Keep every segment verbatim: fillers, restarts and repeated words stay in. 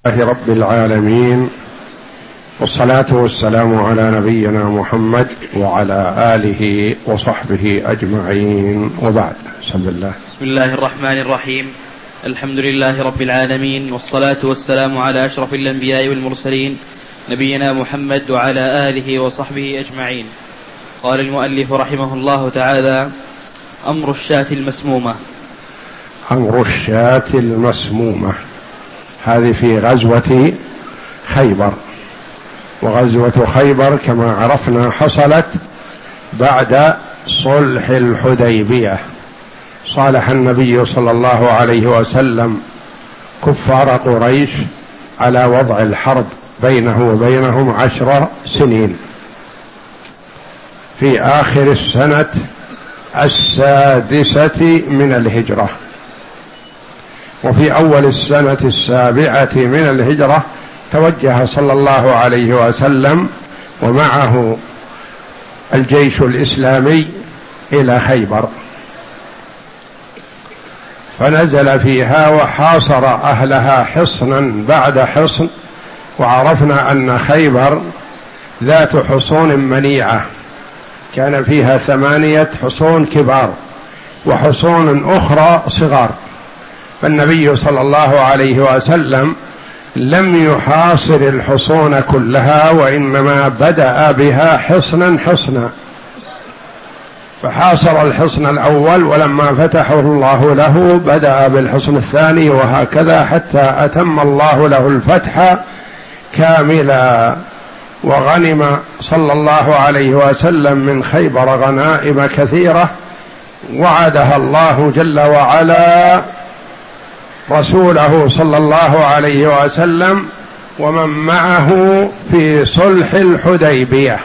رب العالمين، والصلاة والسلام على نبينا محمد وعلى آله وصحبه أجمعين، وبعد. بسم الله بسم الله الرحمن الرحيم. الحمد لله رب العالمين، والصلاة والسلام على أشرف الأنبياء والمرسلين نبينا محمد وعلى آله وصحبه أجمعين. قال المؤلف رحمه الله تعالى: أمر الشاة المسمومة. أمر الشاة المسمومة هذه في غزوة خيبر، وغزوة خيبر كما عرفنا حصلت بعد صلح الحديبية. صالح النبي صلى الله عليه وسلم كفار قريش على وضع الحرب بينه وبينهم عشر سنين في آخر السنة السادسة من الهجرة، وفي أول السنة السابعة من الهجرة توجه صلى الله عليه وسلم ومعه الجيش الإسلامي إلى خيبر، فنزل فيها وحاصر أهلها حصنا بعد حصن. وعرفنا أن خيبر ذات حصون منيعة، كان فيها ثمانية حصون كبار وحصون أخرى صغار، فالنبي صلى الله عليه وسلم لم يحاصر الحصون كلها، وإنما بدأ بها حصنا حصنا، فحاصر الحصن الأول، ولما فتحه الله له بدأ بالحصن الثاني، وهكذا حتى أتم الله له الفتح كاملا. وغنم صلى الله عليه وسلم من خيبر غنائم كثيرة وعدها الله جل وعلا رسوله صلى الله عليه وسلم ومن معه في صلح الحديبية،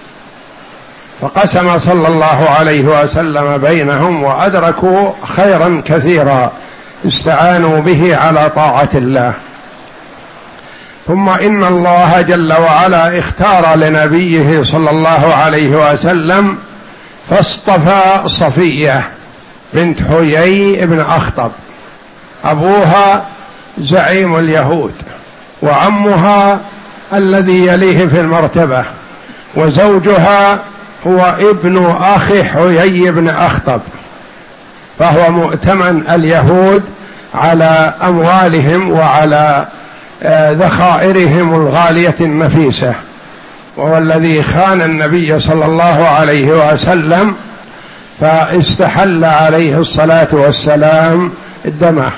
فقسم صلى الله عليه وسلم بينهم وأدركوا خيرا كثيرا استعانوا به على طاعة الله. ثم إن الله جل وعلا اختار لنبيه صلى الله عليه وسلم فاصطفى صفية بنت حيي بن أخطب، أبوها زعيم اليهود، وعمها الذي يليه في المرتبة، وزوجها هو ابن أخي حيي بن أخطب، فهو مؤتمن اليهود على أموالهم وعلى ذخائرهم الغالية النفيسة، وهو الذي خان النبي صلى الله عليه وسلم فاستحل عليه الصلاة والسلام دمه.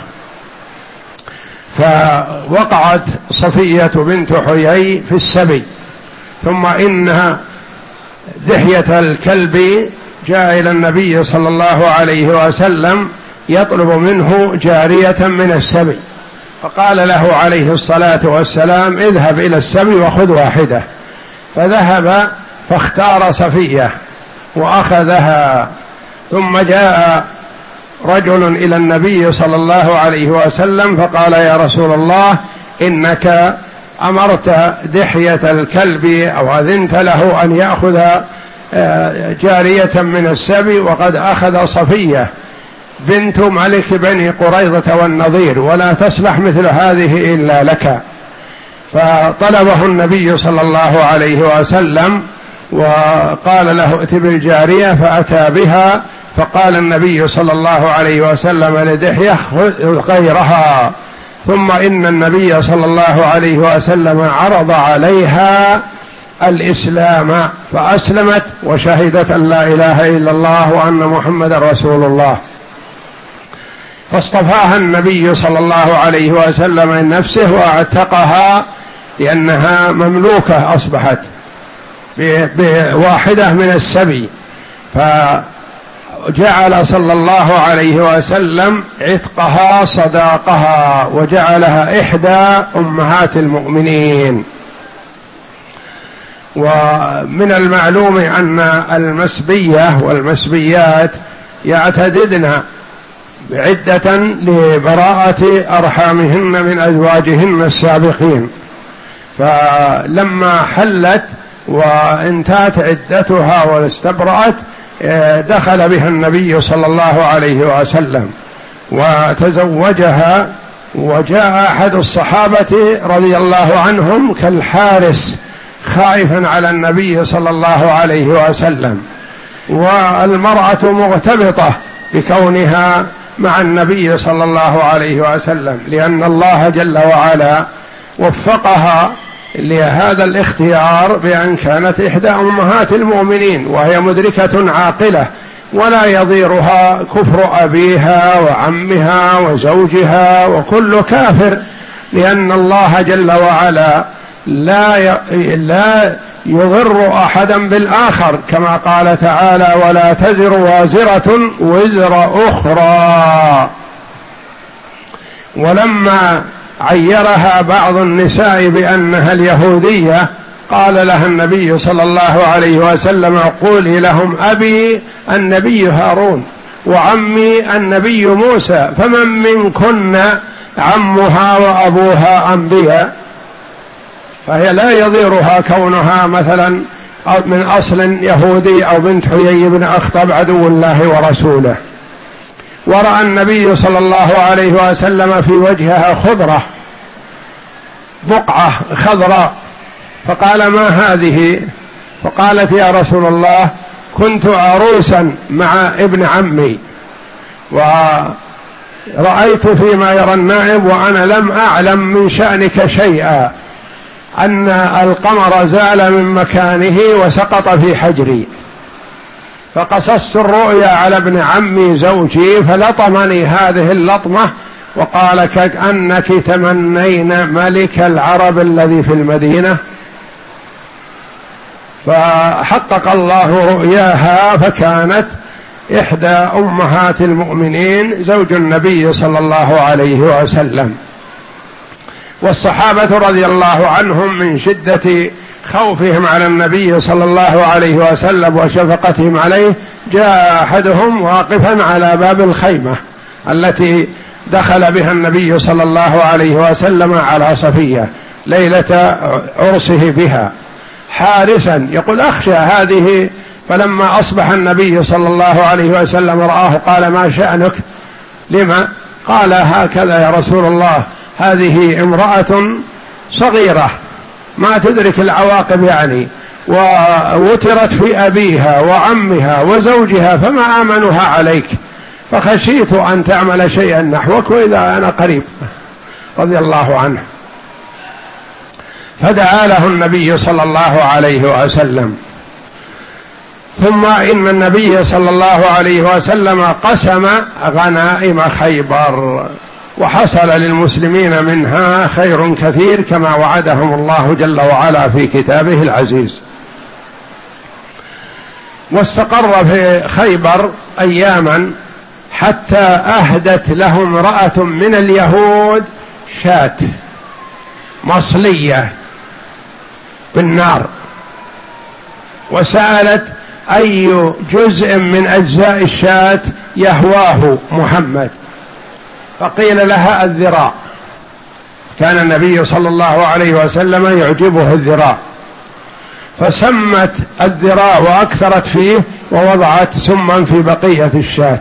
فوقعت صفية بنت حيي في السبي، ثم إن دحية الكلب جاء إلى النبي صلى الله عليه وسلم يطلب منه جارية من السبي، فقال له عليه الصلاة والسلام: اذهب إلى السبي وخذ واحدة. فذهب فاختار صفية وأخذها. ثم جاء رجل إلى النبي صلى الله عليه وسلم فقال: يا رسول الله، إنك أمرت دحية الكلب أو أذنت له أن يأخذ جارية من السبي، وقد أخذ صفية بنت ملك بني قريظة والنضير، ولا تصلح مثل هذه إلا لك. فطلبه النبي صلى الله عليه وسلم وقال له: ائت بالجارية، فأتى بها. فقال النبي صلى الله عليه وسلم لدحية: خذ غيرها. ثم إن النبي صلى الله عليه وسلم عرض عليها الإسلام فأسلمت وشهدت أن لا إله إلا الله وأن محمد رسول الله، فاصطفاها النبي صلى الله عليه وسلم من نفسه واعتقها، لأنها مملوكة أصبحت بواحدة من السبي. فجعل صلى الله عليه وسلم عتقها صداقها، وجعلها إحدى أمهات المؤمنين. ومن المعلوم أن المسبية والمسبيات يعتددن عدة لبراءة أرحامهن من أزواجهن السابقين، فلما حلت وانتهت عدتها واستبرأت دخل بها النبي صلى الله عليه وسلم وتزوجها وجاء أحد الصحابة رضي الله عنهم كالحارس خائفا على النبي صلى الله عليه وسلم، والمرأة مغتبطة بكونها مع النبي صلى الله عليه وسلم، لأن الله جل وعلا وفقها لهذا الاختيار بأن كانت إحدى أمهات المؤمنين، وهي مدركة عاقلة ولا يضيرها كفر أبيها وعمها وزوجها وكل كافر، لأن الله جل وعلا لا لا يضر أحدا بالآخر، كما قال تعالى: ولا تزر وازرة وزر أخرى. ولما عيرها بعض النساء بأنها اليهودية قال لها النبي صلى الله عليه وسلم: قولي لهم أبي النبي هارون وعمي النبي موسى، فمن منكن عمها وأبوها أنبياء. فهي لا يضيرها كونها مثلا من أصل يهودي أو بنت حيي بن أخطب عدو الله ورسوله. ورأى النبي صلى الله عليه وسلم في وجهها خضرة، بقعة خضراء، فقال: ما هذه؟ فقالت: يا رسول الله، كنت عروسا مع ابن عمي ورأيت فيما يرى النائب وأنا لم أعلم من شأنك شيئا، أن القمر زال من مكانه وسقط في حجري، فقصصت الرؤيا على ابن عمي زوجي فلطمني هذه اللطمة وقال: كأنك تمنين ملك العرب الذي في المدينة. فحقق الله رؤياها فكانت إحدى أمهات المؤمنين زوج النبي صلى الله عليه وسلم. والصحابة رضي الله عنهم من شدة خوفهم على النبي صلى الله عليه وسلم وشفقتهم عليه، جاء أحدهم واقفا على باب الخيمة التي دخل بها النبي صلى الله عليه وسلم على صفية ليلة عرسه بها حارسا، يقول: أخشى هذه. فلما أصبح النبي صلى الله عليه وسلم رآه قال: ما شأنك؟ لما؟ قال: هكذا يا رسول الله، هذه امرأة صغيرة ما تدرك العواقب يعني، ووترت في أبيها وعمها وزوجها، فما آمنها عليك، فخشيت أن تعمل شيئا نحوك وإذا أنا قريب، رضي الله عنه. فدعا له النبي صلى الله عليه وسلم. ثم إن النبي صلى الله عليه وسلم قسم غنائم خيبر، وحصل للمسلمين منها خير كثير كما وعدهم الله جل وعلا في كتابه العزيز. واستقر في خيبر أياما حتى أهدت له امرأة من اليهود شاة مصلية بالنار، وسألت أي جزء من أجزاء الشاة يهواه محمد، فقيل لها الذراع، كان النبي صلى الله عليه وسلم يعجبه الذراع، فسمت الذراع وأكثرت فيه ووضعت سما في بقية الشاة،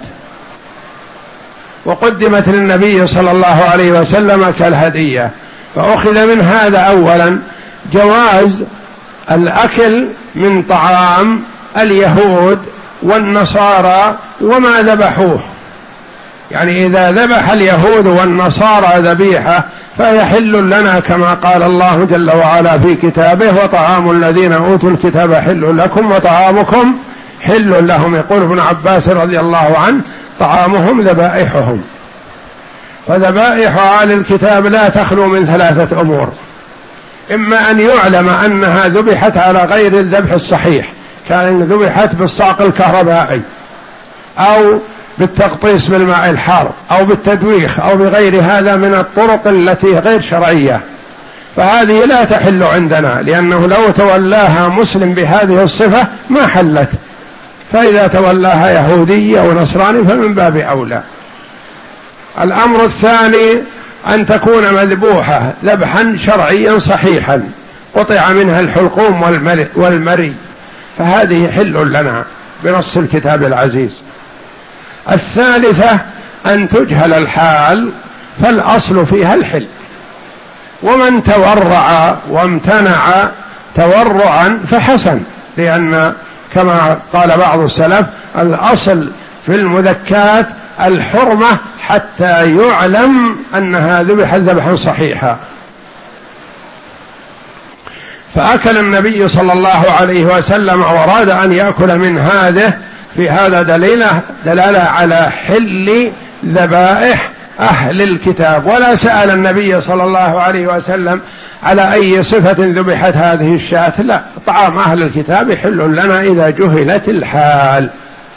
وقدمت للنبي صلى الله عليه وسلم كالهدية. فأخذ من هذا أولا جواز الأكل من طعام اليهود والنصارى وما ذبحوه، يعني إذا ذبح اليهود والنصارى ذبيحة فهي حل لنا كما قال الله جل وعلا في كتابه: وطعام الذين أوتوا الكتاب حل لكم وطعامكم حل لهم. يقول ابن عباس رضي الله عنه: طعامهم ذبائحهم. فذبائح آل الكتاب لا تخلو من ثلاثة أمور: إما أن يعلم أنها ذبحت على غير الذبح الصحيح، كان ذبحت بالصاق الكهربائي أو بالتغطيس بالماء الحار أو بالتدويخ أو بغير هذا من الطرق التي غير شرعية، فهذه لا تحل عندنا، لأنه لو تولاها مسلم بهذه الصفة ما حلت، فإذا تولاها يهودي أو نصراني فمن باب أولى. الأمر الثاني أن تكون مذبوحة ذبحا شرعيا صحيحا قطع منها الحلقوم والمري، فهذه حل لنا بنص الكتاب العزيز. الثالثة أن تجهل الحال فالأصل فيها الحل. ومن تورع وامتنع تورعا فحسن، لأن كما قال بعض السلف الأصل في المذكات الحرمة حتى يعلم أنها ذبحت ذبحا صحيحا. فأكل النبي صلى الله عليه وسلم وأراد أن يأكل من هذه، في هذا دليله دلالة على حل ذبائح أهل الكتاب، ولا سأل النبي صلى الله عليه وسلم على أي صفة ذبحت هذه الشاة، لا، طعام أهل الكتاب حل لنا إذا جهلت الحال.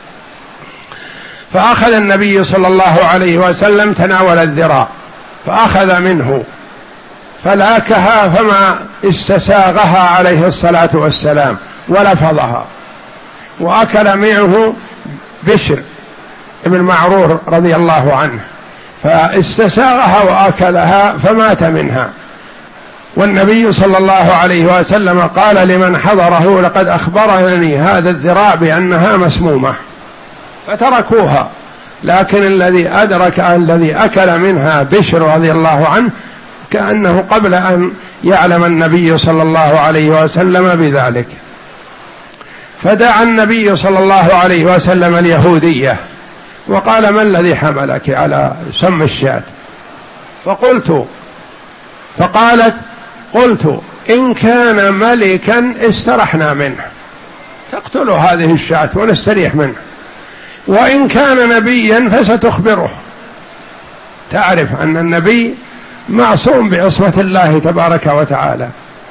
فأخذ النبي صلى الله عليه وسلم تناول الذراع فأخذ منه فلاكها فما استساغها عليه الصلاة والسلام ولفظها. وأكل معه بشر ابن معرور رضي الله عنه فاستساغها وأكلها فمات منها. والنبي صلى الله عليه وسلم قال لمن حضره: لقد أخبرني هذا الذراع بأنها مسمومة، فتركوها. لكن الذي أدرك الذي أكل منها بشر رضي الله عنه كأنه قبل أن يعلم النبي صلى الله عليه وسلم بذلك. فدعا النبي صلى الله عليه وسلم اليهودية وقال: ما الذي حملك على سم الشاة؟ فقلت فقالت: قلت إن كان ملكا استرحنا منه، تقتل هذه الشاة ونستريح منه، وإن كان نبيا فستخبره. تعرف أن النبي معصوم بعصمة الله تبارك وتعالى،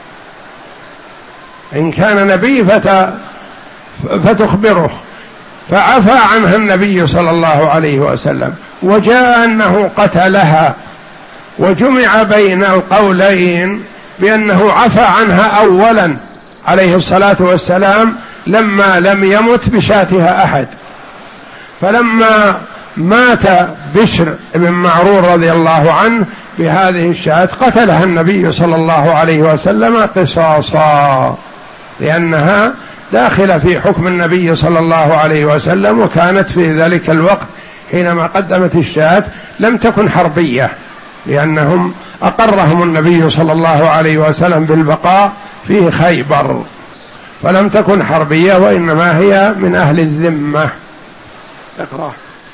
إن كان نبي فت... فتخبره. فعفى عنها النبي صلى الله عليه وسلم، وجاء أنه قتلها، وجمع بين القولين بأنه عفى عنها أولا عليه الصلاة والسلام لما لم يمت بشاتها أحد، فلما مات بشر بن معرور رضي الله عنه بهذه الشاة قتلها النبي صلى الله عليه وسلم قصاصا، لأنها داخلة في حكم النبي صلى الله عليه وسلم، وكانت في ذلك الوقت حينما قدمت الشاة لم تكن حربية، لأنهم أقرهم النبي صلى الله عليه وسلم بالبقاء في خيبر، فلم تكن حربية وإنما هي من أهل الذمة. اقرأ.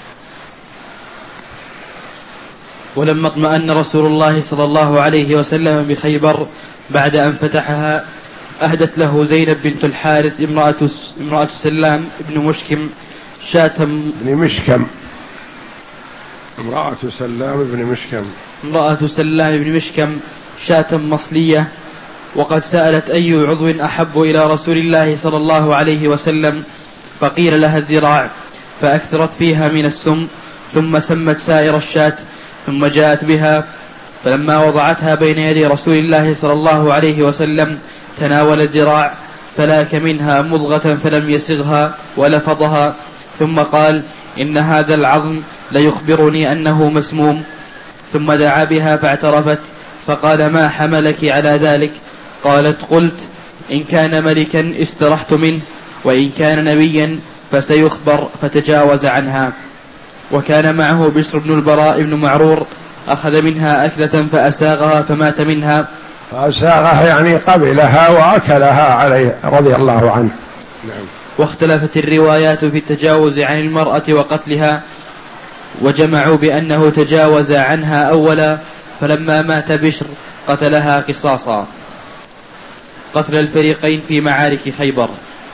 ولما اطمأن رسول الله صلى الله عليه وسلم بخيبر بعد أن فتحها أهدت له زينب بنت الحارث امرأة امرأة سلام بن مشكم شاة بن مشكم امرأة سلام بن مشكم امرأة سلام بن مشكم شاة مصلية، وقد سألت أي عضو أحب إلى رسول الله صلى الله عليه وسلم، فقيل لها الذراع، فأكثرت فيها من السم، ثم سمت سائر الشاة، ثم جاءت بها، فلما وضعتها بين يدي رسول الله صلى الله عليه وسلم تناول الذراع فلاك منها مضغة فلم يسغها ولفظها، ثم قال: إن هذا العظم ليخبرني أنه مسموم. ثم دعا بها فاعترفت، فقال: ما حملك على ذلك؟ قالت: قلت إن كان ملكا استرحت منه، وإن كان نبيا فسيخبر، فتجاوز عنها. وكان معه بشر بن البراء بن معرور أخذ منها أكلة فأساغها فمات منها. فأساغها يعني قبلها وأكلها عليه رضي الله عنه. نعم. واختلفت الروايات في التجاوز عن المرأة وقتلها، وجمعوا بأنه تجاوز عنها أولا، فلما مات بشر قتلها قصاصا. قتل الفريقين في معارك خيبر.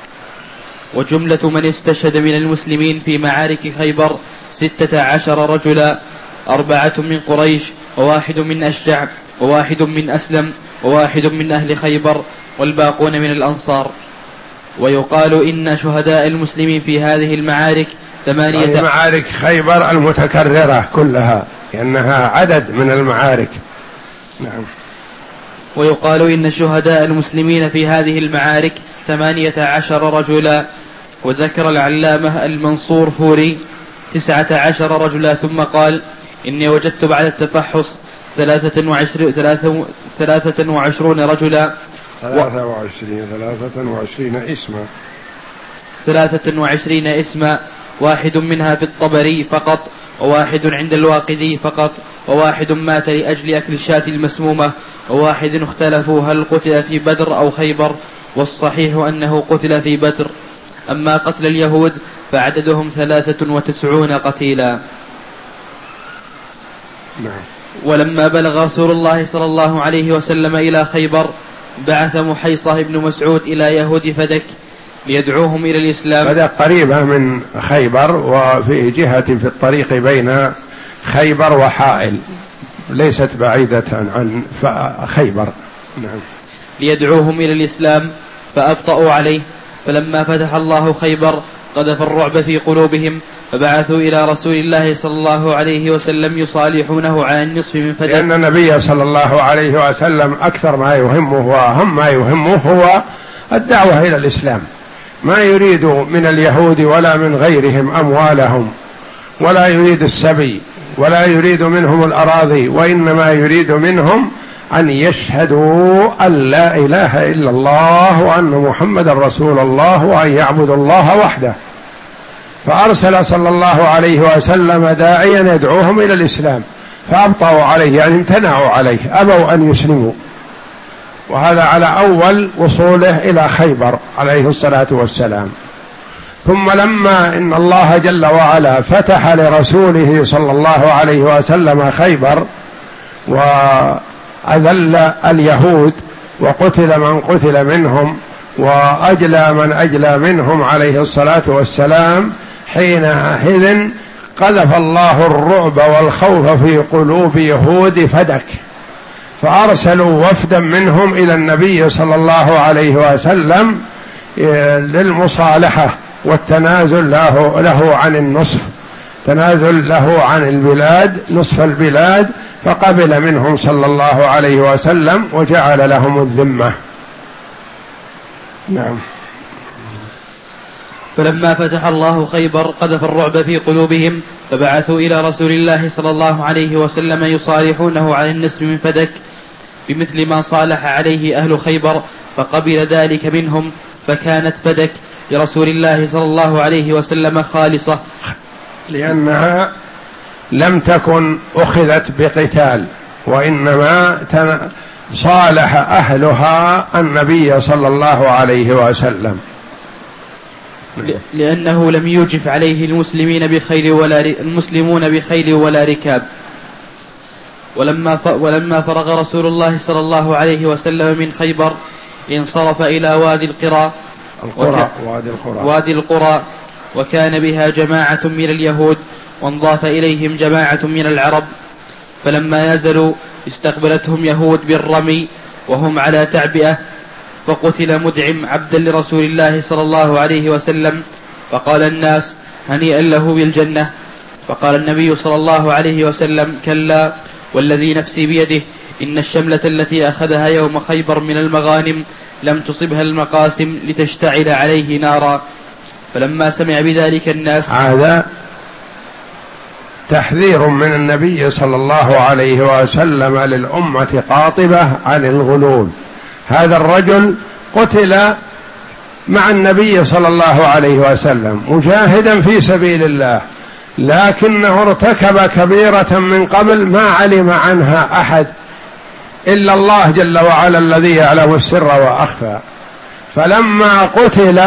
وجملة من استشهد من المسلمين في معارك خيبر ستة عشر رجلا، أربعة من قريش، وواحد من أشجع، وواحد من أسلم، وواحد من أهل خيبر، والباقون من الأنصار. ويقال إن شهداء المسلمين في هذه المعارك ثمانية. يعني معارك خيبر المتكررة كلها لأنها عدد من المعارك. نعم. ويقال إن شهداء المسلمين في هذه المعارك ثمانية عشر رجلا. وذكر العلامة المنصور فوري تسعة عشر رجلا، ثم قال: إني وجدت بعد التفحص ثلاثة وعشرين, ثلاثة, ثلاثة وعشرون رجلا. ثلاثة وعشرين ثلاثة وعشرين اسما ثلاثة وعشرين اسما، واحد منها في الطبري فقط، وواحد عند الواقدي فقط، وواحد مات لأجل أكل الشاة المسمومة، وواحد اختلفوا هل قتل في بدر أو خيبر، والصحيح أنه قتل في بدر. أما قتل اليهود فعددهم ثلاثة وتسعون قتيلا. نعم. ولما بلغ رسول الله صلى الله عليه وسلم إلى خيبر بعث محيصة بن مسعود إلى يهود فدك ليدعوهم إلى الإسلام. فدك قريبة من خيبر، وفي جهة في الطريق بين خيبر وحائل، ليست بعيدة عن خيبر. نعم. ليدعوهم إلى الإسلام فأبطأوا عليه، فلما فتح الله خيبر قذف الرعب في قلوبهم، فبعثوا إلى رسول الله صلى الله عليه وسلم يصالحونه على النصف من فدك. لأن النبي صلى الله عليه وسلم أكثر ما يهمه وأهم ما يهمه هو الدعوة إلى الإسلام، ما يريد من اليهود ولا من غيرهم أموالهم، ولا يريد السبي، ولا يريد منهم الأراضي، وإنما يريد منهم أن يشهدوا أن لا إله إلا الله وأن محمد رسول الله وأن يعبدوا الله وحده. فأرسل صلى الله عليه وسلم داعيا يدعوهم إلى الإسلام، فأبطأوا عليه، يعني امتنعوا عليه، أبوا أن يسلموا. وهذا على أول وصوله إلى خيبر عليه الصلاة والسلام. ثم لما إن الله جل وعلا فتح لرسوله صلى الله عليه وسلم خيبر وأذل اليهود وقتل من قتل منهم وأجلى من أجلى منهم عليه الصلاة والسلام، حينئذ قذف الله الرعب والخوف في قلوب يهود فدك، فأرسلوا وفدا منهم إلى النبي صلى الله عليه وسلم للمصالحة والتنازل له, له عن النصف، تنازل له عن البلاد، نصف البلاد، فقبل منهم صلى الله عليه وسلم وجعل لهم الذمة. نعم. فلما فتح الله خيبر قذف الرعب في قلوبهم، فبعثوا إلى رسول الله صلى الله عليه وسلم يصالحونه على النصف من فدك بمثل ما صالح عليه أهل خيبر، فقبل ذلك منهم، فكانت فدك لرسول الله صلى الله عليه وسلم خالصة، لأنها لم تكن أخذت بقتال، وإنما صالح أهلها النبي صلى الله عليه وسلم، لأنه لم يوجف عليه المسلمين بخيل ولا المسلمون بخيل ولا ركاب. ولما ولما فرغ رسول الله صلى الله عليه وسلم من خيبر انصرف إلى وادي القرى القرى وادي القرى وادي القرى وكان بها جماعة من اليهود، وانضاف إليهم جماعة من العرب. فلما نزلوا استقبلتهم يهود بالرمي وهم على تعبئة، فقتل مدعم عبدا لرسول الله صلى الله عليه وسلم، فقال الناس هنيئا له بالجنة. فقال النبي صلى الله عليه وسلم كلا والذي نفسي بيده إن الشملة التي أخذها يوم خيبر من المغانم لم تصبها المقاسم لتشتعل عليه نارا. فلما سمع بذلك الناس، هذا تحذير من النبي صلى الله عليه وسلم للأمة قاطبة عن الغلول. هذا الرجل قتل مع النبي صلى الله عليه وسلم مجاهدا في سبيل الله، لكنه ارتكب كبيرة من قبل ما علم عنها أحد إلا الله جل وعلا الذي يعلم السر وأخفى. فلما قتل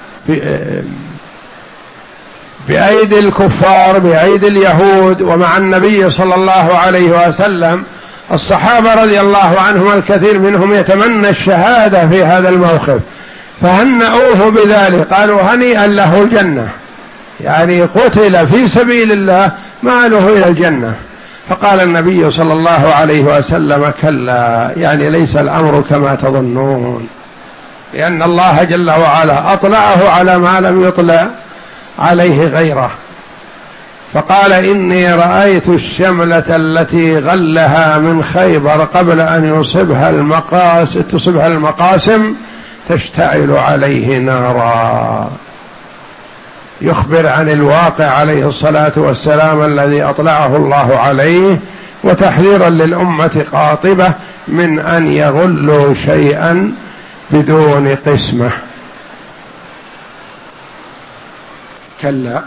بأيدي الكفار بأيدي اليهود ومع النبي صلى الله عليه وسلم، الصحابة رضي الله عنهم الكثير منهم يتمنى الشهادة في هذا الموقف، فهنأوه بذلك، قالوا هنيئا له الجنة، يعني قتل في سبيل الله ما له إلى الجنة. فقال النبي صلى الله عليه وسلم كلا، يعني ليس الأمر كما تظنون، لأن الله جل وعلا أطلعه على ما لم يطلع عليه غيره. فقال إني رأيت الشملة التي غلها من خيبر قبل أن يصبها المقاسم تصبها المقاسم تشتعل عليه نارا، يخبر عن الواقع عليه الصلاة والسلام الذي أطلعه الله عليه، وتحذيرا للأمة قاطبة من أن يغلوا شيئا بدون قسمة. كلا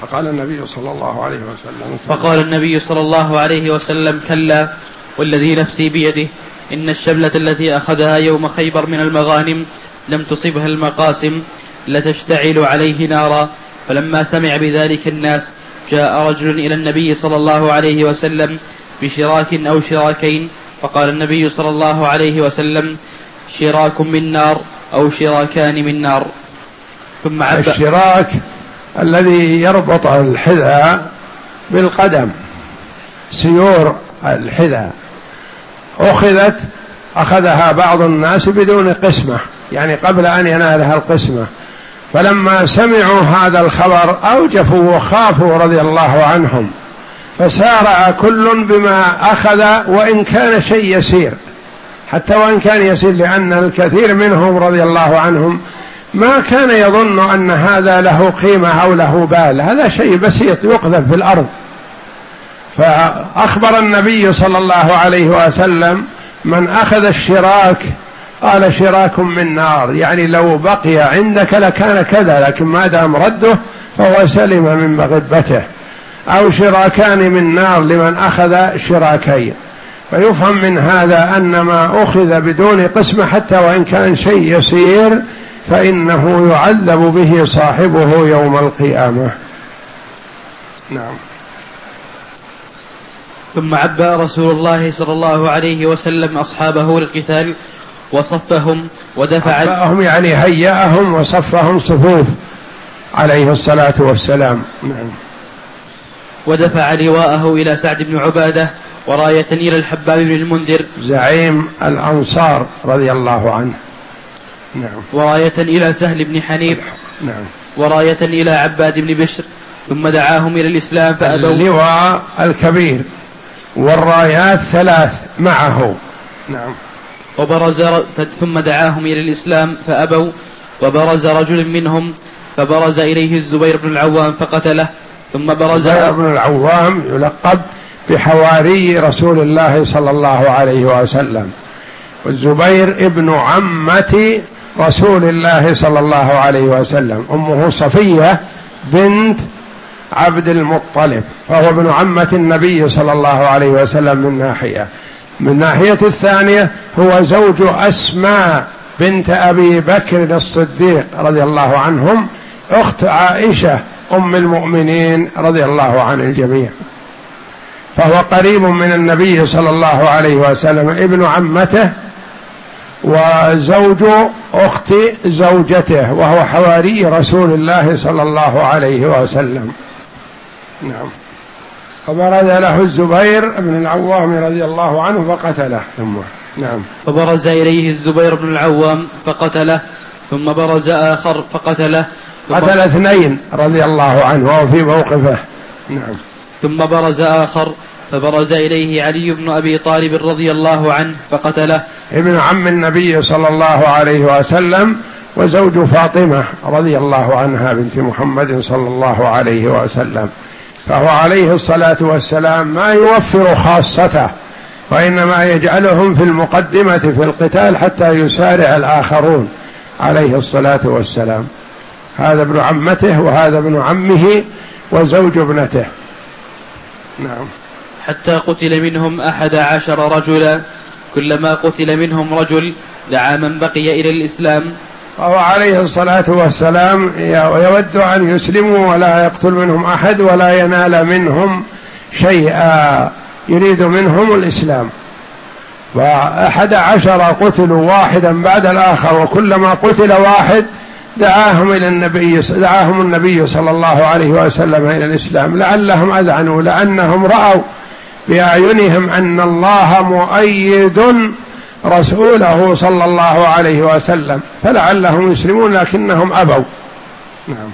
فقال النبي صلى الله عليه وسلم فقال النبي صلى الله عليه وسلم كلا والذي نفسي بيده إن الشبلة التي أخذها يوم خيبر من المغانم لم تصبها المقاسم لتشتعل عليه نارا. فلما سمع بذلك الناس جاء رجل إلى النبي صلى الله عليه وسلم بشراك أو شراكين، فقال النبي صلى الله عليه وسلم شراك من نار أو شراكان من نار. ثم عبأ الشراك الذي يربط الحذاء بالقدم، سيور الحذاء أخذت أخذها بعض الناس بدون قسمة، يعني قبل أن ينالها القسمة، فلما سمعوا هذا الخبر أوجفوا وخافوا رضي الله عنهم، فسارع كل بما أخذ وإن كان شيء يسير، حتى وإن كان يسير، لأن الكثير منهم رضي الله عنهم ما كان يظن أن هذا له قيمة أو له بال، هذا شيء بسيط يقذف في الأرض. فأخبر النبي صلى الله عليه وسلم من أخذ الشراك قال شراك من نار، يعني لو بقي عندك لكان كذا، لكن ما دام رده فهو سلم من مغبته. أو شراكان من نار لمن أخذ شراكين. فيفهم من هذا أن ما أخذ بدون قسمة حتى وإن كان شيء يسير فإنه يعذب به صاحبه يوم القيامة. نعم. ثم عبأ رسول الله صلى الله عليه وسلم أصحابه للقتال وصفهم ودفع عبأهم يعني هيأهم وصفهم صفوف عليه الصلاة والسلام. نعم. ودفع لواءه إلى سعد بن عبادة وراية إلى الحباب بن المنذر زعيم الأنصار رضي الله عنه. نعم. وراية إلى سهل بن حنيف. نعم. وراية إلى عباد بن بشر، ثم دعاهم إلى الإسلام فأبوا. اللواء الكبير والرايات ثلاث معه. نعم. وبرز ثم دعاهم إلى الإسلام فأبوا، وبرز رجل منهم فبرز إليه الزبير بن العوام فقتله. ثم برز الزبير بن العوام يلقب بحواري رسول الله صلى الله عليه وسلم، والزبير ابن عمة رسول الله صلى الله عليه وسلم، أمه صفية بنت عبد المطلب، فهو ابن عمة النبي صلى الله عليه وسلم من ناحية. من ناحية الثانية هو زوج أسماء بنت أبي بكر الصديق رضي الله عنهم، أخت عائشة أم المؤمنين رضي الله عن الجميع، فهو قريب من النبي صلى الله عليه وسلم، ابن عمته وزوج أخت زوجته، وهو حواري رسول الله صلى الله عليه وسلم. نعم. فبرز له الزبير بن العوام رضي الله عنه فقتله. ثم نعم. فبرز إليه الزبير بن العوام فقتله، ثم برز آخر فقتله. قتل اثنين رضي الله عنه وهو في موقفه. نعم. ثم برز آخر فبرز إليه علي بن أبي طالب رضي الله عنه فقتله، ابن عم النبي صلى الله عليه وسلم وزوج فاطمة رضي الله عنها بنت محمد صلى الله عليه وسلم، فهو عليه الصلاة والسلام ما يوفر خاصته، وإنما يجعلهم في المقدمة في القتال حتى يسارع الآخرون عليه الصلاة والسلام. هذا ابن عمته وهذا ابن عمه وزوج ابنته. نعم. حتى قتل منهم أحد عشر رجلا، كلما قتل منهم رجل دعا من بقي إلى الإسلام. وهو عليه الصلاة والسلام يود أن يسلموا ولا يقتل منهم أحد ولا ينال منهم شيئا، يريد منهم الإسلام. وأحد عشر قتلوا واحدا بعد الآخر، وكلما قتل واحد دعاهم إلى النبي دعاهم النبي صلى الله عليه وسلم إلى الإسلام، لعلهم أذعنوا، لأنهم رأوا بأعينهم أن الله مؤيد رسوله صلى الله عليه وسلم، فلعلهم يسلمون لكنهم أبوا. نعم.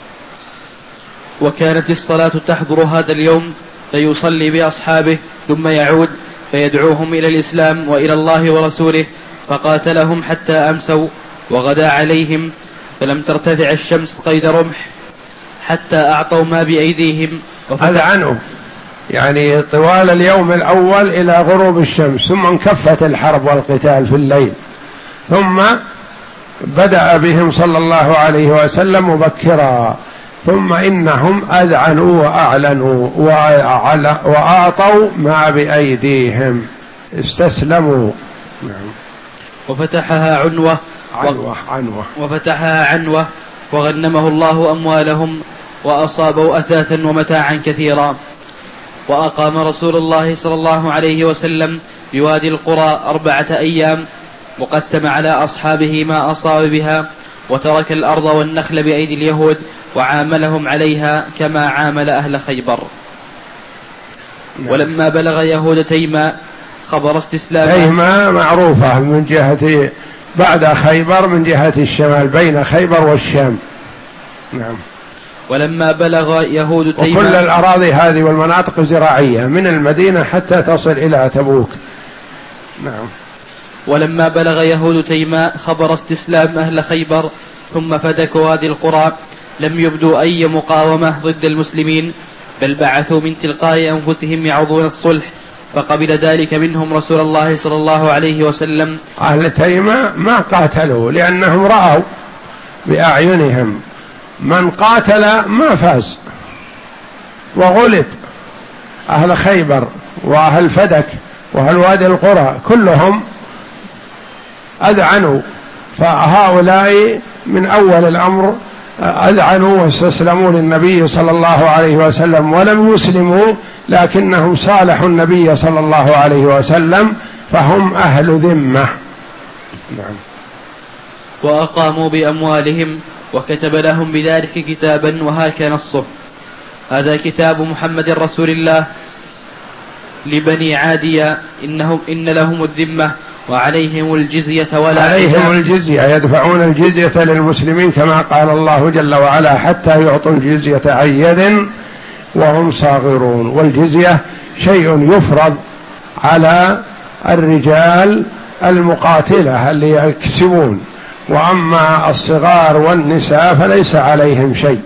وكانت الصلاة تحضر هذا اليوم فيصلي بأصحابه ثم يعود فيدعوهم إلى الإسلام وإلى الله ورسوله، فقاتلهم حتى أمسوا وغدا عليهم، فلم ترتفع الشمس قيد رمح حتى أعطوا ما بأيديهم. هذا عنه يعني طوال اليوم الأول إلى غروب الشمس، ثم انكفت الحرب والقتال في الليل، ثم بدأ بهم صلى الله عليه وسلم مبكرا ثم إنهم أذعنوا وأعلنوا وأعطوا ما بأيديهم، استسلموا. نعم. وفتحها عنوة عنوة عنوة وفتحها عنوة وغنمه الله أموالهم وأصابوا أثاثا ومتاعا كثيرا. وأقام رسول الله صلى الله عليه وسلم بوادي القرى أربعة أيام، وقسم على أصحابه ما أصاب بها، وترك الأرض والنخل بأيدي اليهود وعاملهم عليها كما عامل أهل خيبر. نعم. ولما بلغ يهود تيماء خبر استسلامه. تيماء معروفة من جهة بعد خيبر، من جهة الشمال بين خيبر والشام. نعم. ولما بلغ يهود تيماء، وكل الأراضي هذه والمناطق زراعية من المدينة حتى تصل إلى تبوك. نعم. ولما بلغ يهود تيماء خبر استسلام أهل خيبر ثم فدكوا وادي القرى، لم يبدوا أي مقاومة ضد المسلمين، بل بعثوا من تلقاء أنفسهم يعوضون الصلح، فقبل ذلك منهم رسول الله صلى الله عليه وسلم. أهل تيماء ما قاتلوا لأنهم رأوا بأعينهم، من قاتل ما فاز وغلب. أهل خيبر وأهل فدك وأهل وادي القرى كلهم أذعنوا، فهؤلاء من أول الأمر أذعنوا واستسلموا للنبي صلى الله عليه وسلم ولم يسلموا، لكنهم صالحوا النبي صلى الله عليه وسلم، فهم أهل ذمة. نعم. وأقاموا بأموالهم وكتب لهم بذلك كتابا، وهكذا نصه: هذا كتاب محمد رسول الله لبني عادية، إنهم إن لهم الذمة وعليهم الجزية ولا عليهم الجزية، يدفعون الجزية للمسلمين كما قال الله جل وعلا: حتى يعطوا الجزية عن يد وهم صاغرون. والجزية شيء يفرض على الرجال المقاتلة اللي يكسبون، وأما الصغار والنساء فليس عليهم شيء.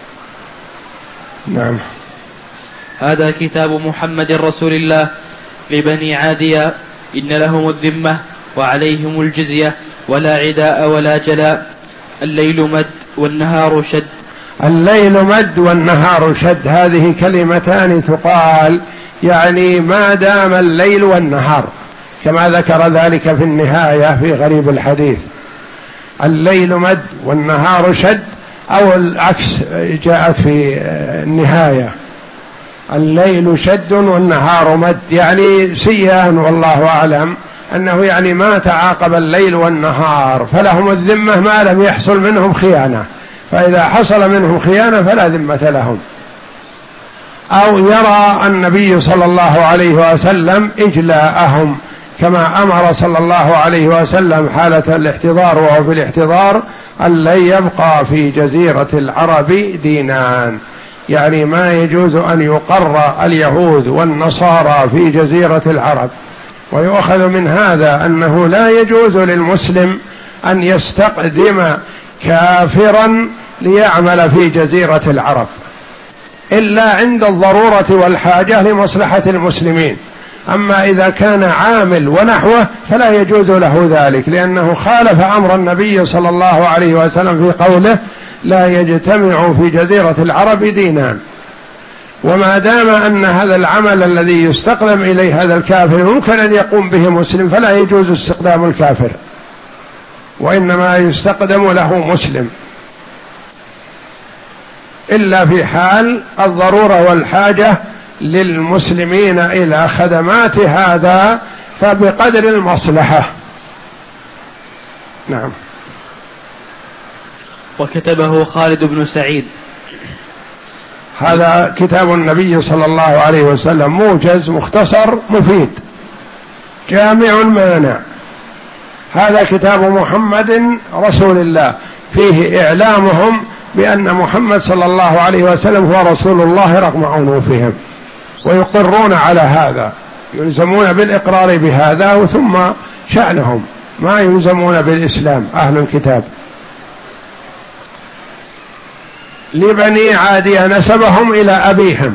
نعم. هذا كتاب محمد رسول الله لبني عادية، إن لهم الذمة وعليهم الجزية ولا عداء ولا جلاء، الليل مد والنهار شد. الليل مد والنهار شد، هذه كلمتان تقال يعني ما دام الليل والنهار، كما ذكر ذلك في النهاية في غريب الحديث. الليل مد والنهار شد، أو العكس جاءت في النهاية: الليل شد والنهار مد، يعني سيان، والله أعلم أنه يعني ما تعاقب الليل والنهار، فلهم الذمة ما لم يحصل منهم خيانة، فإذا حصل منهم خيانة فلا ذمة لهم. أو يرى النبي صلى الله عليه وسلم إجلاءهم، كما أمر صلى الله عليه وسلم حالة الاحتضار وهو في الاحتضار أن لن يبقى في جزيرة العرب دينان، يعني ما يجوز أن يقر اليهود والنصارى في جزيرة العرب. ويؤخذ من هذا أنه لا يجوز للمسلم أن يستقدم كافرا ليعمل في جزيرة العرب إلا عند الضرورة والحاجة لمصلحة المسلمين. أما إذا كان عامل ونحوه فلا يجوز له ذلك، لأنه خالف أمر النبي صلى الله عليه وسلم في قوله: لا يجتمع في جزيرة العرب دينان. وما دام أن هذا العمل الذي يستقدم إليه هذا الكافر ممكن أن يقوم به مسلم، فلا يجوز استقدام الكافر، وإنما يستقدم له مسلم، إلا في حال الضرورة والحاجة للمسلمين إلى خدمات هذا، فبقدر المصلحة. نعم. وكتبه خالد بن سعيد. هذا كتاب النبي صلى الله عليه وسلم، موجز مختصر مفيد جامع مانع. هذا كتاب محمد رسول الله، فيه إعلامهم بأن محمد صلى الله عليه وسلم هو رسول الله رغم عنوفهم، ويقرون على هذا، يلزمون بالإقرار بهذا، ثم شأنهم ما يلزمون بالإسلام أهل الكتاب. لبني عادية نسبهم إلى أبيهم،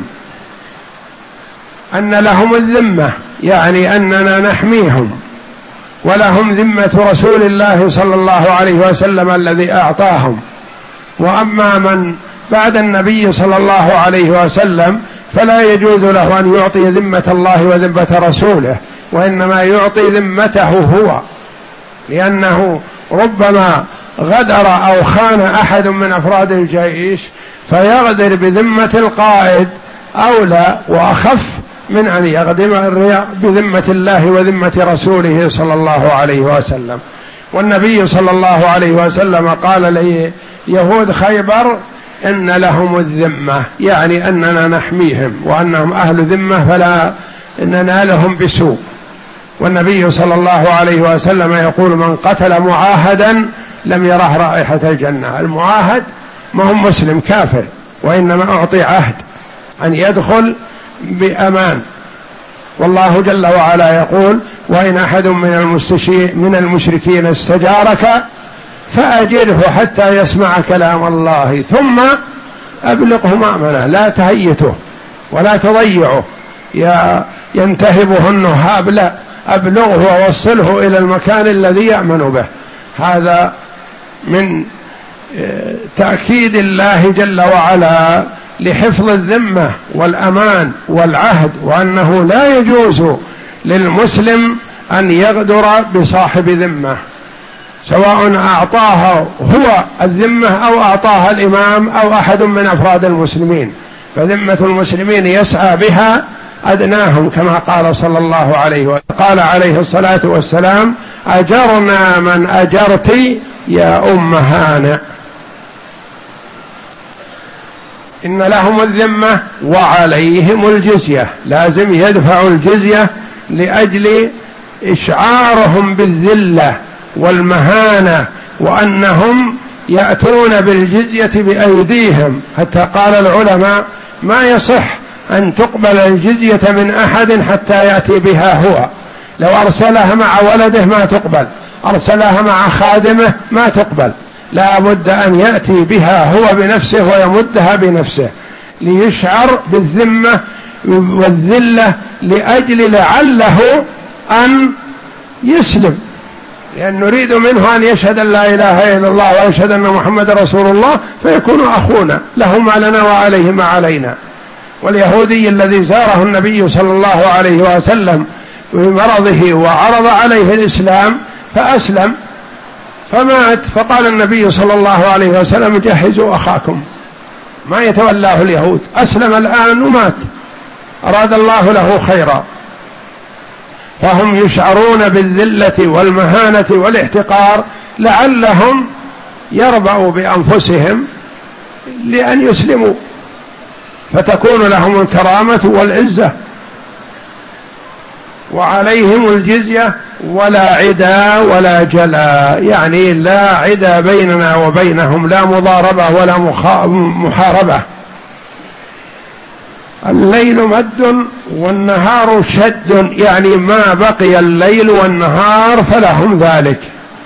أن لهم الذمة، يعني أننا نحميهم، ولهم ذمة رسول الله صلى الله عليه وسلم الذي أعطاهم. وأما من بعد النبي صلى الله عليه وسلم فلا يجوز له أن يعطي ذمة الله وذمة رسوله، وإنما يعطي ذمته هو، لأنه ربما غدر أو خان أحد من أفراد الجيش فيغدر بذمة القائد أولى وأخف من أن يغدر بذمة الله وذمة رسوله صلى الله عليه وسلم. والنبي صلى الله عليه وسلم قال ليهود خيبر إن لهم الذمة، يعني أننا نحميهم وأنهم أهل ذمة فلا ننالهم بسوء. والنبي صلى الله عليه وسلم يقول من قتل معاهدا لم يره رائحة الجنة. المعاهد ما هو مسلم كافر، وإنما أعطي عهد أن يدخل بأمان. والله جل وعلا يقول وإن أحد من من المشركين استجارك فأجره حتى يسمع كلام الله ثم أبلغه مأمنه، لا تهيته ولا تضيعه ينتهبه النهاب، لا، أبلغه ووصله إلى المكان الذي يأمن به. هذا من تأكيد الله جل وعلا لحفظ الذمة والأمان والعهد، وأنه لا يجوز للمسلم أن يغدر بصاحب ذمة، سواء أعطاها هو الذمة أو أعطاها الإمام أو أحد من أفراد المسلمين، فذمة المسلمين يسعى بها أدناهم كما قال صلى الله عليه وسلم. قال عليه الصلاة والسلام أجرنا من أجرت يا أم هانئ. إن لهم الذمة وعليهم الجزية، لازم يدفعوا الجزية لأجل إشعارهم بالذلة والمهانة، وأنهم يأتون بالجزية بأيديهم. حتى قال العلماء ما يصح أن تقبل الجزية من أحد حتى يأتي بها هو، لو أرسلها مع ولده ما تقبل، أرسلها مع خادمه ما تقبل، لا بد أن يأتي بها هو بنفسه ويمدها بنفسه ليشعر بالذمة والذلة، لأجل لعله أن يسلم، لأن نريد منه أن يشهد أن لا إله إلا الله ويشهد أن محمد رسول الله فيكون أخونا، له ما لنا وعليه ما علينا. واليهودي الذي زاره النبي صلى الله عليه وسلم بمرضه وعرض عليه الإسلام فأسلم فمات، فقال النبي صلى الله عليه وسلم جهزوا أخاكم، ما يتولاه اليهود، أسلم الآن ومات، أراد الله له خيرا. فهم يشعرون بالذلة والمهانة والاحتقار لعلهم يربأوا بأنفسهم لأن يسلموا فتكون لهم الكرامة والعزة. وعليهم الجزية ولا عدا ولا جلا، يعني لا عدا بيننا وبينهم، لا مضاربة ولا محاربة. الليل مد والنهار شد، يعني ما بقي الليل والنهار فلهم ذلك.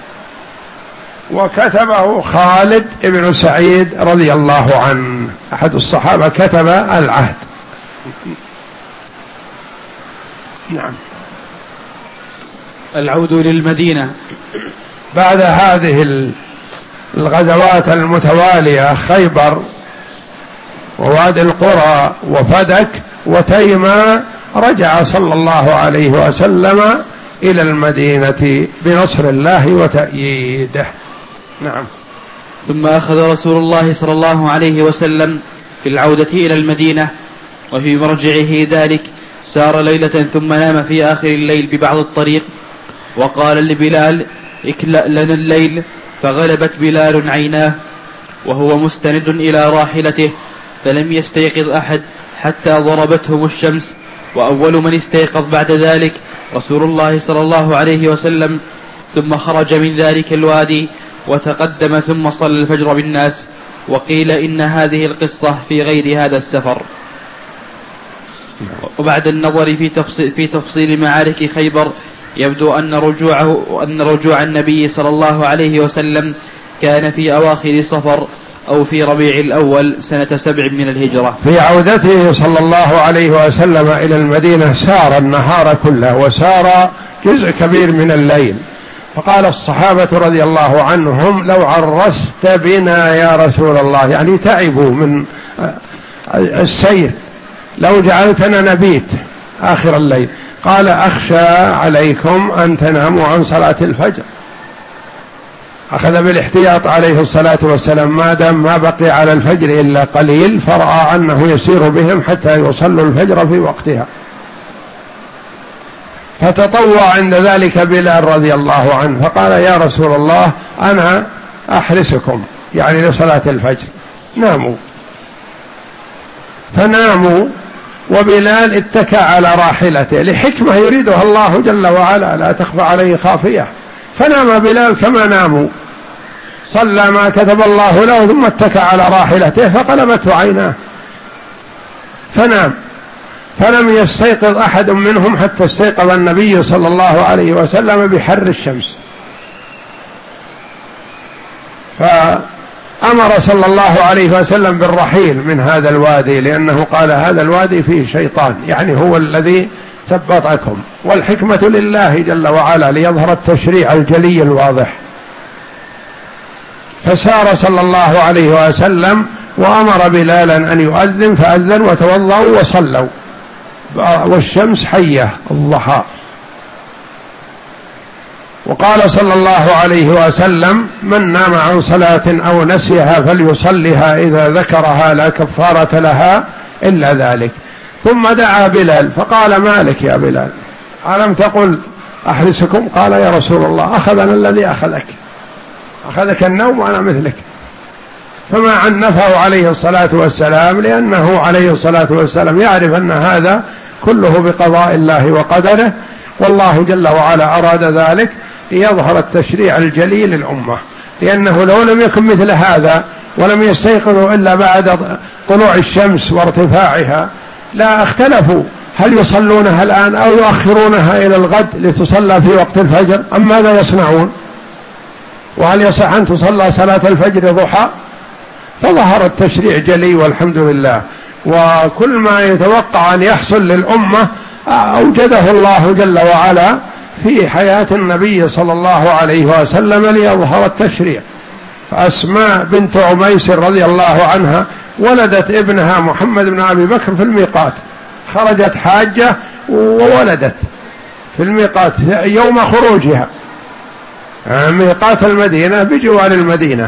وكتبه خالد بن سعيد رضي الله عنه، أحد الصحابة كتب العهد. نعم. العود للمدينة. بعد هذه الغزوات المتوالية، خيبر ووادي القرى وفدك وتيما، رجع صلى الله عليه وسلم إلى المدينة بنصر الله وتأييده. نعم. ثم أخذ رسول الله صلى الله عليه وسلم في العودة إلى المدينة، وفي مرجعه ذلك سار ليلة ثم نام في آخر الليل ببعض الطريق، وقال لبلال اكلأ لنا الليل، فغلبت بلال عيناه وهو مستند إلى راحلته، فلم يستيقظ أحد حتى ضربتهم الشمس. وأول من استيقظ بعد ذلك رسول الله صلى الله عليه وسلم، ثم خرج من ذلك الوادي وتقدم ثم صلى الفجر بالناس. وقيل إن هذه القصة في غير هذا السفر. وبعد النظر في تفصيل, في تفصيل معارك خيبر، يبدو أن رجوعه أن رجوع النبي صلى الله عليه وسلم كان في أواخر صفر أو في ربيع الأول سنة سبع من الهجرة. في عودته صلى الله عليه وسلم إلى المدينة سار النهار كله وسار جزء كبير من الليل، فقال الصحابة رضي الله عنهم: لو عرست بنا يا رسول الله، يعني تعبوا من السير، لو جعلتنا نبيت آخر الليل. قال: أخشى عليكم أن تناموا عن صلاة الفجر. أخذ بالاحتياط عليه الصلاة والسلام، ما دام ما بقي على الفجر إلا قليل، فرأى أنه يسير بهم حتى يصلوا الفجر في وقتها. فتطوع عند ذلك بلال رضي الله عنه، فقال: يا رسول الله أنا أحرسكم، يعني لصلاة الفجر، ناموا. فناموا، وبلال اتكى على راحلته لحكمة يريدها الله جل وعلا لا تخفى عليه خافية، فنام بلال كما ناموا، صلى ما كتب الله له ثم اتكى على راحلته فقلبته عيناه فنام. فلم يستيقظ أحد منهم حتى استيقظ النبي صلى الله عليه وسلم بحر الشمس، فأمر صلى الله عليه وسلم بالرحيل من هذا الوادي، لأنه قال: هذا الوادي فيه شيطان، يعني هو الذي ثبطكم، والحكمة لله جل وعلا ليظهر التشريع الجلي الواضح. فسار صلى الله عليه وسلم وأمر بلالا أن يؤذن، فأذن وتوضأوا وصلوا، والشمس حية الضحى. وقال صلى الله عليه وسلم: من نام عن صلاة أو نسيها فليصلها إذا ذكرها، لا كفارة لها إلا ذلك. ثم دعا بلال فقال: مالك يا بلال، ألم تقل أحرسكم؟ قال: يا رسول الله أخذنا الذي أخذك، أخذك النوم وأنا مثلك. فما عنفه عليه الصلاة والسلام، لأنه عليه الصلاة والسلام يعرف أن هذا كله بقضاء الله وقدره، والله جل وعلا أراد ذلك ليظهر التشريع الجلي للأمة، لأنه لو لم يكن مثل هذا ولم يستيقظوا إلا بعد طلوع الشمس وارتفاعها لا اختلفوا هل يصلونها الآن أو يؤخرونها إلى الغد لتصلى في وقت الفجر أم ماذا يصنعون، وهل يصح أن تصلى صلاة الفجر ضحى؟ فظهر التشريع جلي والحمد لله، وكل ما يتوقع أن يحصل للأمة أوجده الله جل وعلا في حياة النبي صلى الله عليه وسلم ليظهر التشريع. فأسماء بنت عميس رضي الله عنها ولدت ابنها محمد بن أبي بكر في الميقات، خرجت حاجة وولدت في الميقات يوم خروجها، ميقات المدينة بجوار المدينة.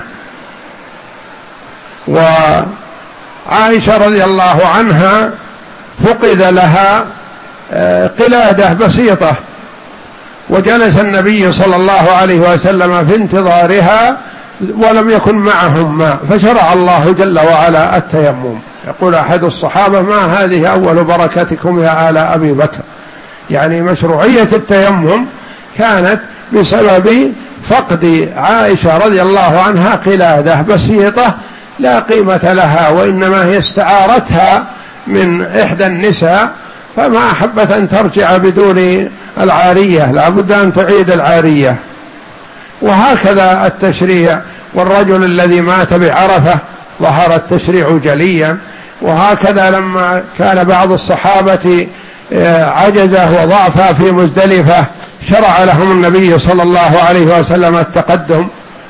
وعائشة رضي الله عنها فقد لها قلادة بسيطة، وجلس النبي صلى الله عليه وسلم في انتظارها ولم يكن معهم ماء، فشرع الله جل وعلا التيمم. يقول أحد الصحابة: ما هذه أول بركتكم يا آل أبي بكر، يعني مشروعية التيمم كانت بسبب فقد عائشة رضي الله عنها قلادة بسيطة لا قيمة لها، وإنما هي استعارتها من إحدى النساء، فما أحبت أن ترجع بدون العارية، لا بد أن تعيد العارية. وهكذا التشريع، والرجل الذي مات بعرفة ظهر التشريع جليا. وهكذا لما كان بعض الصحابة عجزه وضعفا في مزدلفة شرع لهم النبي صلى الله عليه وسلم التقدم.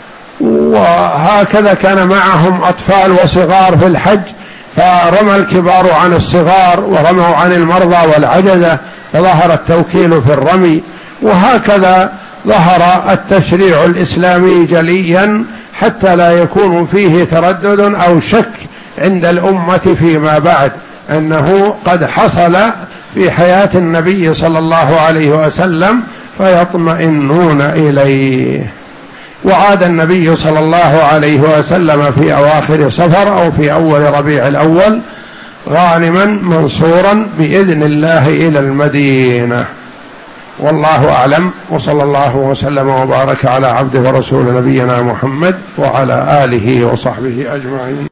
وهكذا كان معهم أطفال وصغار في الحج، فرمى الكبار عن الصغار ورموا عن المرضى والعجزة، فظهر التوكيل في الرمي. وهكذا ظهر التشريع الإسلامي جليا حتى لا يكون فيه تردد أو شك عند الأمة فيما بعد أنه قد حصل في حياة النبي صلى الله عليه وسلم فيطمئنون إليه. وعاد النبي صلى الله عليه وسلم في أواخر صفر أو في أول ربيع الأول غانما منصورا بإذن الله إلى المدينة. والله أعلم، وصلى الله وسلم وبارك على عبده ورسول نبينا محمد وعلى آله وصحبه أجمعين.